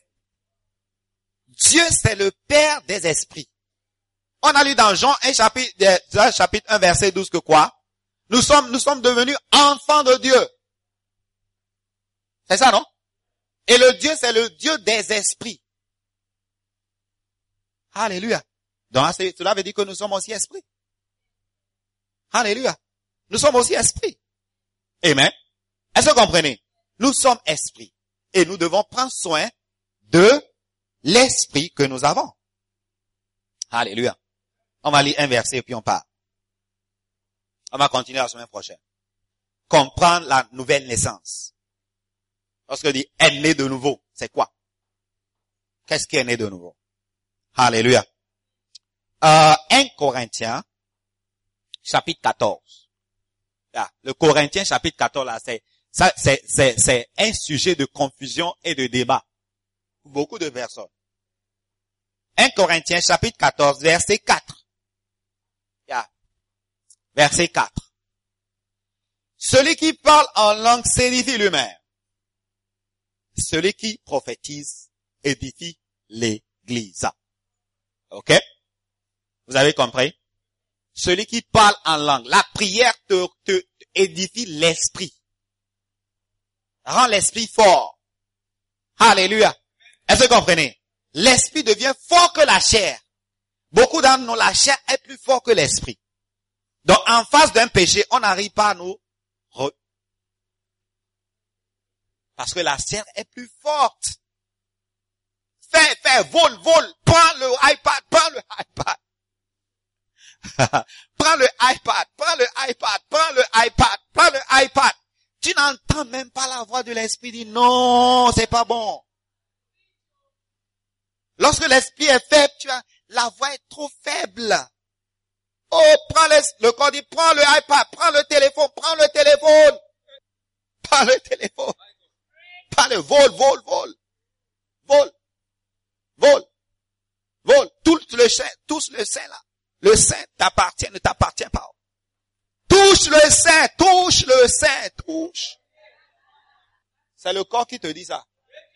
Dieu, c'est le Père des esprits. On a lu dans Jean un chapitre, Jean chapitre un, verset douze, que quoi? Nous sommes, nous sommes devenus enfants de Dieu. C'est ça, non? Et le Dieu, c'est le Dieu des esprits. Alléluia. Donc, cela veut dire que nous sommes aussi esprits. Alléluia. Nous sommes aussi esprits. Amen. Est-ce que vous comprenez? Nous sommes esprits. Et nous devons prendre soin de l'esprit que nous avons. Alléluia. On va lire un verset et puis on part. On va continuer la semaine prochaine. Comprendre la nouvelle naissance. Lorsque je dis « est né de nouveau », c'est quoi? Qu'est-ce qui est né de nouveau? Alléluia. Euh, un Corinthiens, chapitre quatorze. Là, le Corinthiens, chapitre quatorze, là, c'est, ça, c'est, c'est, c'est un sujet de confusion et de débat. Pour beaucoup de personnes. un Corinthiens, chapitre quatorze, verset quatre. Là. Verset quatre. Celui qui parle en langue s'édifie lui-même. Celui qui prophétise édifie l'église. Ok? Vous avez compris? Celui qui parle en langue. La prière te, te, te édifie l'esprit. Rend l'esprit fort. Alléluia. Est-ce que vous comprenez? L'esprit devient fort que la chair. Beaucoup d'entre nous, la chair est plus fort que l'esprit. Donc, en face d'un péché, on n'arrive pas à nous re... Parce que la chair est plus forte. Fais, fais, vole, vole. Prends le iPad, prends le iPad. Prends le iPad, prends le iPad, prends le iPad, prends le iPad. Tu n'entends même pas la voix de l'esprit dit non, c'est pas bon. Lorsque l'esprit est faible, tu as, la voix est trop faible. Oh, prends le, le corps dit, prends le iPad, prends le téléphone, prends le téléphone. Prends le téléphone. Prends le vol, vol, vol. Vol. Vol. Vol. Touche le sein, touche le sein là. Le sein t'appartient, ne t'appartient pas. Touche le sein, touche le sein, touche. C'est le corps qui te dit ça.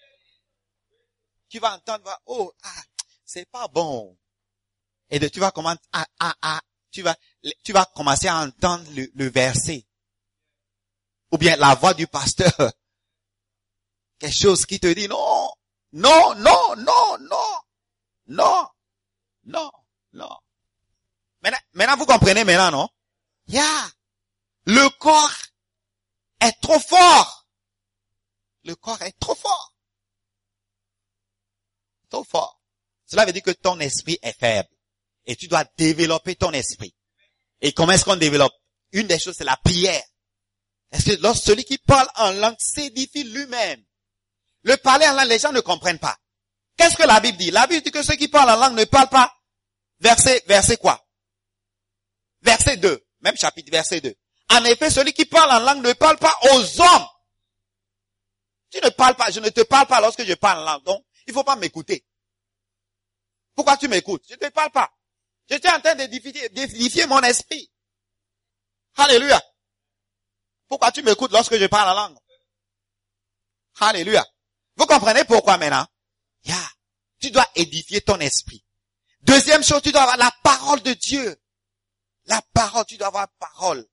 Tu vas entendre, oh, ah, c'est pas bon. Et de, tu vas commencer, ah, ah, ah, tu vas, tu vas commencer à entendre le, le verset. Ou bien la voix du pasteur. Quelque chose qui te dit non, non, non, non, non, non, non, non. Maintenant, maintenant vous comprenez maintenant, non? Yeah. Le corps est trop fort. Le corps est trop fort. Trop fort. Cela veut dire que ton esprit est faible. Et tu dois développer ton esprit. Et comment est-ce qu'on développe? Une des choses, c'est la prière. Est-ce que lorsque celui qui parle en langue s'édifie lui-même? Le parler en langue, les gens ne comprennent pas. Qu'est-ce que la Bible dit? La Bible dit que ceux qui parlent en langue ne parlent pas. Verset, verset quoi? Verset deux. Même chapitre, verset deux. En effet, celui qui parle en langue ne parle pas aux hommes. Tu ne parles pas, je ne te parle pas lorsque je parle en langue. Donc, il faut pas m'écouter. Pourquoi tu m'écoutes? Je ne te parle pas. Je suis en train d'édifier, d'édifier mon esprit. Alléluia. Pourquoi tu m'écoutes lorsque je parle en langue? Alléluia. Vous comprenez pourquoi maintenant? Yeah. Tu dois édifier ton esprit. Deuxième chose, tu dois avoir la parole de Dieu. La parole, tu dois avoir parole.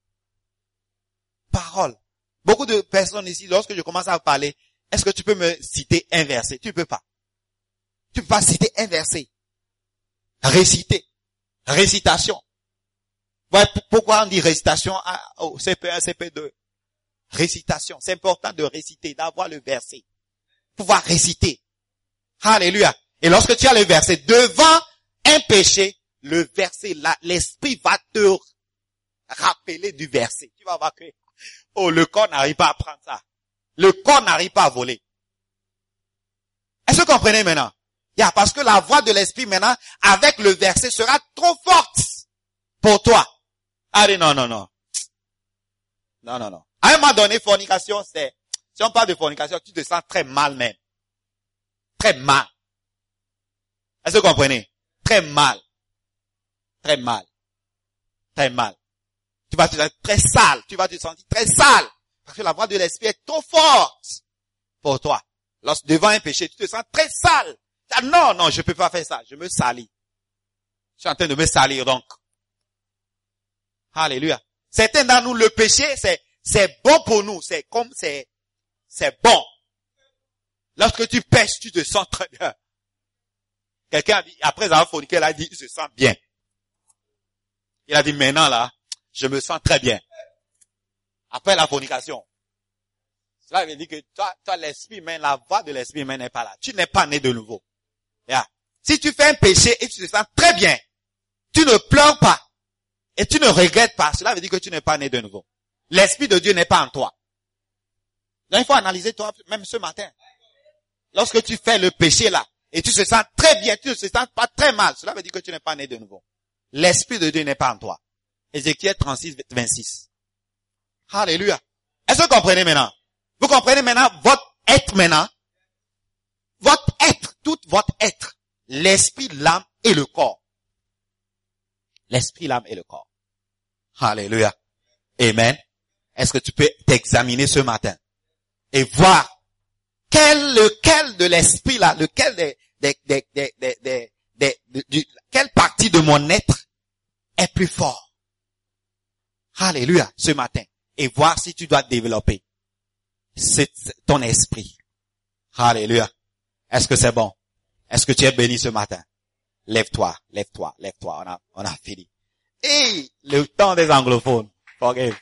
Parole. Beaucoup de personnes ici, lorsque je commence à parler, est-ce que tu peux me citer un verset? Tu peux pas. Tu peux pas citer un verset. Réciter. Récitation. Voilà pourquoi on dit récitation au C P un, C P deux. Récitation. C'est important de réciter, d'avoir le verset. Pouvoir réciter. Alléluia. Et lorsque tu as le verset devant un péché, le verset là, l'esprit va te rappeler du verset. Tu vas voir que, oh, le corps n'arrive pas à prendre ça. Le corps n'arrive pas à voler. Est-ce que vous comprenez maintenant? Yeah, parce que la voix de l'esprit maintenant, avec le verset, sera trop forte pour toi. Allez, non, non, non. Non, non, non. À un moment donné, fornication, c'est, si on parle de fornication, tu te sens très mal même. Très mal. Est-ce que vous comprenez? Très mal. Très mal. Très mal. Tu vas te sentir très sale. Tu vas te sentir très sale. Parce que la voix de l'esprit est trop forte pour toi. Lorsque devant un péché, tu te sens très sale. Ah, non, non, je peux pas faire ça. Je me salis. Je suis en train de me salir donc. Alléluia. Certains dans nous, le péché, c'est, c'est bon pour nous. C'est comme, c'est, c'est bon. Lorsque tu pêches, tu te sens très bien. Quelqu'un a dit, après avoir forniqué, il a dit, il se sent bien. Il a dit, maintenant là, je me sens très bien. Après la fornication. Cela veut dire que toi, toi l'esprit humain, la voix de l'esprit humain n'est pas là. Tu n'es pas né de nouveau. Yeah. Si tu fais un péché et tu te sens très bien, tu ne pleures pas et tu ne regrettes pas, cela veut dire que tu n'es pas né de nouveau. L'esprit de Dieu n'est pas en toi. Donc il faut analyser toi, même ce matin. Lorsque tu fais le péché là, et tu te sens très bien, tu ne te sens pas très mal, cela veut dire que tu n'es pas né de nouveau. L'esprit de Dieu n'est pas en toi. Ézéchiel trente-six, vingt-six. Alléluia. Est-ce que vous comprenez maintenant? Vous comprenez maintenant votre être maintenant? Votre être, tout votre être. L'esprit, l'âme et le corps. L'esprit, l'âme et le corps. Alléluia. Amen. Est-ce que tu peux t'examiner ce matin et voir quel, lequel de l'esprit là, lequel des, des, des, des, des, des, des, de, du, quelle partie de mon être est plus fort? Alléluia, ce matin. Et voir si tu dois développer c'est ton esprit. Alléluia. Est-ce que c'est bon? Est-ce que tu es béni ce matin? Lève-toi, lève-toi, lève-toi. On a, on a fini. Et le temps des anglophones. Forgive.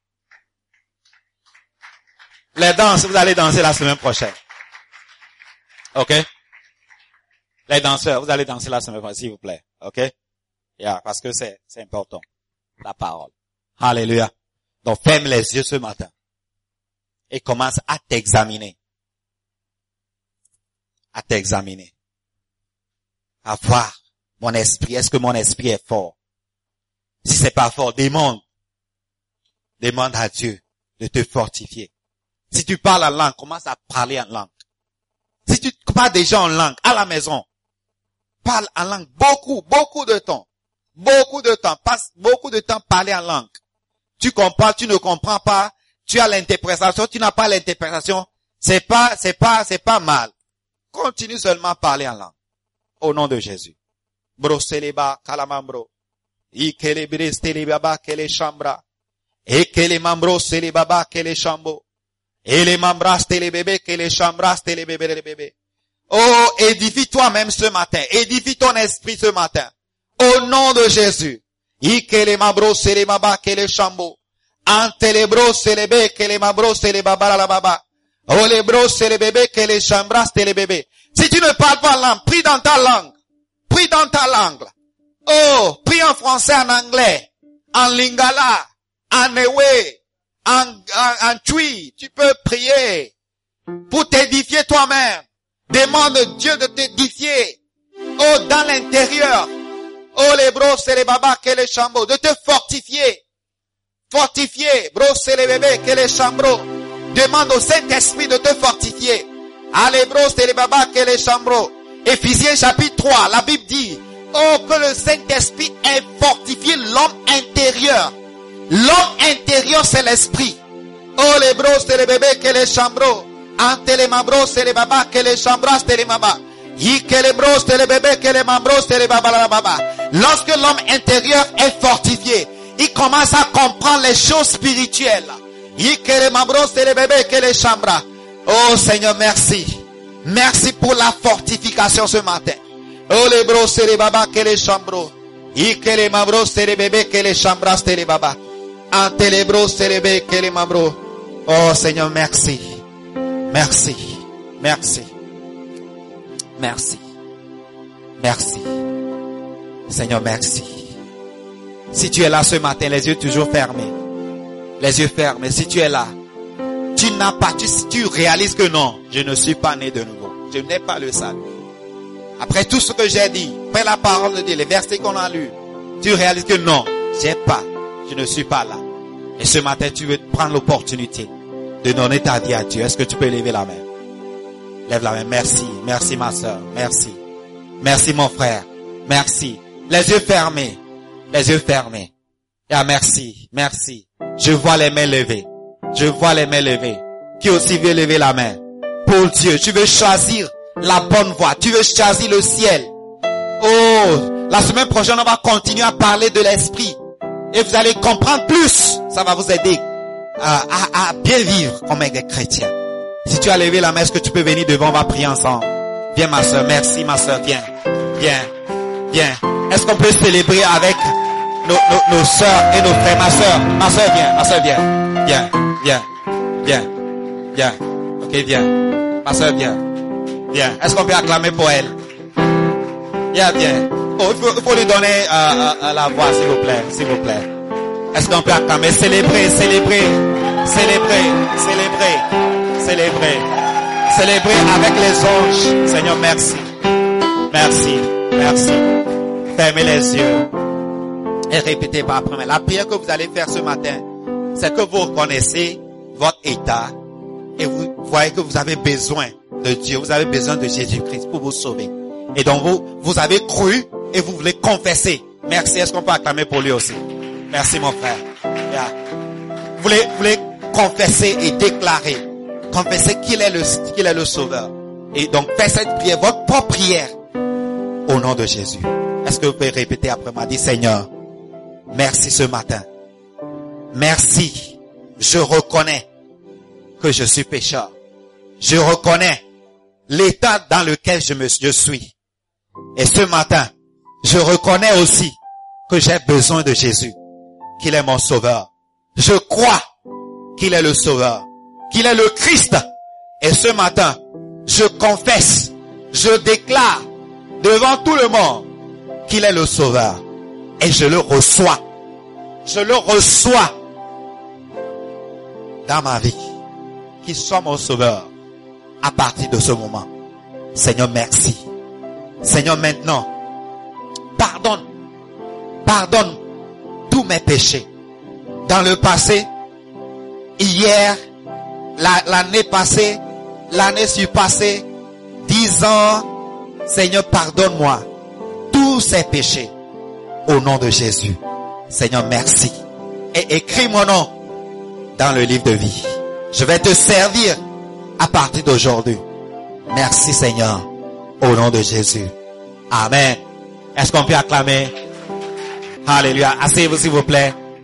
Les danses, vous allez danser la semaine prochaine. OK? Les danseurs, vous allez danser la semaine prochaine, s'il vous plaît. OK? Yeah, parce que c'est, c'est important. La parole. Alléluia. Donc ferme les yeux ce matin. Et commence à t'examiner. À t'examiner. À voir mon esprit. Est-ce que mon esprit est fort? Si c'est pas fort, demande. Demande à Dieu de te fortifier. Si tu parles en langue, commence à parler en langue. Si tu parles déjà en langue, à la maison, parle en langue beaucoup, beaucoup de temps. Beaucoup de temps. Passe beaucoup de temps à parler en langue. Tu comprends, tu ne comprends pas. Tu as l'interprétation, tu n'as pas l'interprétation. C'est pas, c'est pas, c'est pas mal. Continue seulement à parler en langue. Au nom de Jésus. Bro seleba kalamambro. Ikele brestele baba kele chambra. Ekele mambro sele baba kele chambo. Ele mambras tele bébé kele chambras tele bébé le bébé. Oh, édifie toi-même ce matin. Édifie ton esprit ce matin. Au nom de Jésus. Ikele mambro sele baba kele chambo. Ante les bros et les bébés, que les mambros et les babas la baba. Oh les bros et les bébés, que les chambras et les bébés. Si tu ne parles pas langue, prie dans ta langue. Prie dans ta langue. Oh, prie en français, en anglais, en lingala, en ewe, en, en, en tui. Tu peux prier pour t'édifier toi-même. Demande Dieu de t'édifier. Oh, dans l'intérieur. Oh les bros et les babas, que les chambos, de te fortifier. Fortifier, brosser les bébés, que les chambros. Demande au Saint-Esprit de te fortifier. Allez, brosser les babas, que les chambros. Éphésiens chapitre trois, la Bible dit, oh, que le Saint-Esprit ait fortifié l'homme intérieur. L'homme intérieur, c'est l'esprit. Oh, les brosser les bébés, que les chambros. Ante les mambros, les babas, que les chambras, les mabas. Y que les brosser les bébés, que les mambros, les babas, la baba. Lorsque l'homme intérieur est fortifié, il commence à comprendre les choses spirituelles. Il que les mambros et les bébés, que les chambras. Oh Seigneur, merci. Merci pour la fortification ce matin. Oh les bros et les babas, que les chambros. Ikele mabro serebebe kele chambras tele baba. Antelebro serebe kele mabro. Oh Seigneur, merci. Merci. Merci. Merci. Merci. Seigneur, merci. Si tu es là ce matin, les yeux toujours fermés. Les yeux fermés. Si tu es là, tu n'as pas, tu, tu réalises que non, je ne suis pas né de nouveau. Je n'ai pas le salut. Après tout ce que j'ai dit, après la parole de Dieu, les versets qu'on a lus, tu réalises que non, j'ai pas, je ne suis pas là. Et ce matin, tu veux prendre l'opportunité de donner ta vie à Dieu. Est-ce que tu peux lever la main? Lève la main. Merci, merci ma soeur, merci. Merci mon frère, merci. Les yeux fermés, les yeux fermés. Ah, merci, merci. Je vois les mains levées. Je vois les mains levées. Qui aussi veut lever la main? Pour Dieu, tu veux choisir la bonne voie. Tu veux choisir le ciel. Oh, la semaine prochaine, on va continuer à parler de l'esprit. Et vous allez comprendre plus. Ça va vous aider à, à, à bien vivre comme un chrétien. Si tu as levé la main, est-ce que tu peux venir devant? On va prier ensemble. Viens ma soeur. Merci ma soeur. Viens. Viens. Viens. Est-ce qu'on peut célébrer avec nos, nos, nos soeurs et nos frères? Ma soeur. Ma soeur, viens. Ma soeur, viens. Viens. Viens. Viens. Viens. Ok, viens. Ma soeur, viens. Viens. Est-ce qu'on peut acclamer pour elle? Viens, viens. Oh, il faut, il faut lui donner euh, euh, la voix, s'il vous plaît. S'il vous plaît. Est-ce qu'on peut acclamer? Célébrer, célébrer. Célébrer, célébrer. Célébrer. Célébrer avec les anges. Seigneur, merci. Merci. Merci. Fermez les yeux. Et répétez par après. La prière que vous allez faire ce matin, c'est que vous reconnaissez votre état et vous voyez que vous avez besoin de Dieu. Vous avez besoin de Jésus-Christ pour vous sauver. Et donc vous, vous avez cru et vous voulez confesser. Merci. Est-ce qu'on peut acclamer pour lui aussi? Merci mon frère. Yeah. Vous voulez, vous voulez confesser et déclarer. Confesser qu'il est le, qu'il est le sauveur. Et donc faites cette prière, votre propre prière. Au nom de Jésus. Est-ce que vous pouvez répéter après moi? Dis Seigneur, merci ce matin. Merci. Je reconnais que je suis pécheur. Je reconnais l'état dans lequel je me, je suis. Et ce matin, je reconnais aussi que j'ai besoin de Jésus, qu'il est mon sauveur. Je crois qu'il est le sauveur, qu'il est le Christ. Et ce matin, je confesse, je déclare devant tout le monde qu'il est le sauveur. Et je le reçois. Je le reçois dans ma vie. Qu'il soit mon sauveur à partir de ce moment. Seigneur, merci. Seigneur, maintenant, pardonne. Pardonne tous mes péchés. Dans le passé, hier, la, l'année passée, l'année surpassée, dix ans, Seigneur, pardonne-moi tous ces péchés. Au nom de Jésus. Seigneur, merci. Et écris mon nom dans le livre de vie. Je vais te servir à partir d'aujourd'hui. Merci Seigneur. Au nom de Jésus. Amen. Est-ce qu'on peut acclamer? Alléluia. Asseyez-vous s'il vous plaît.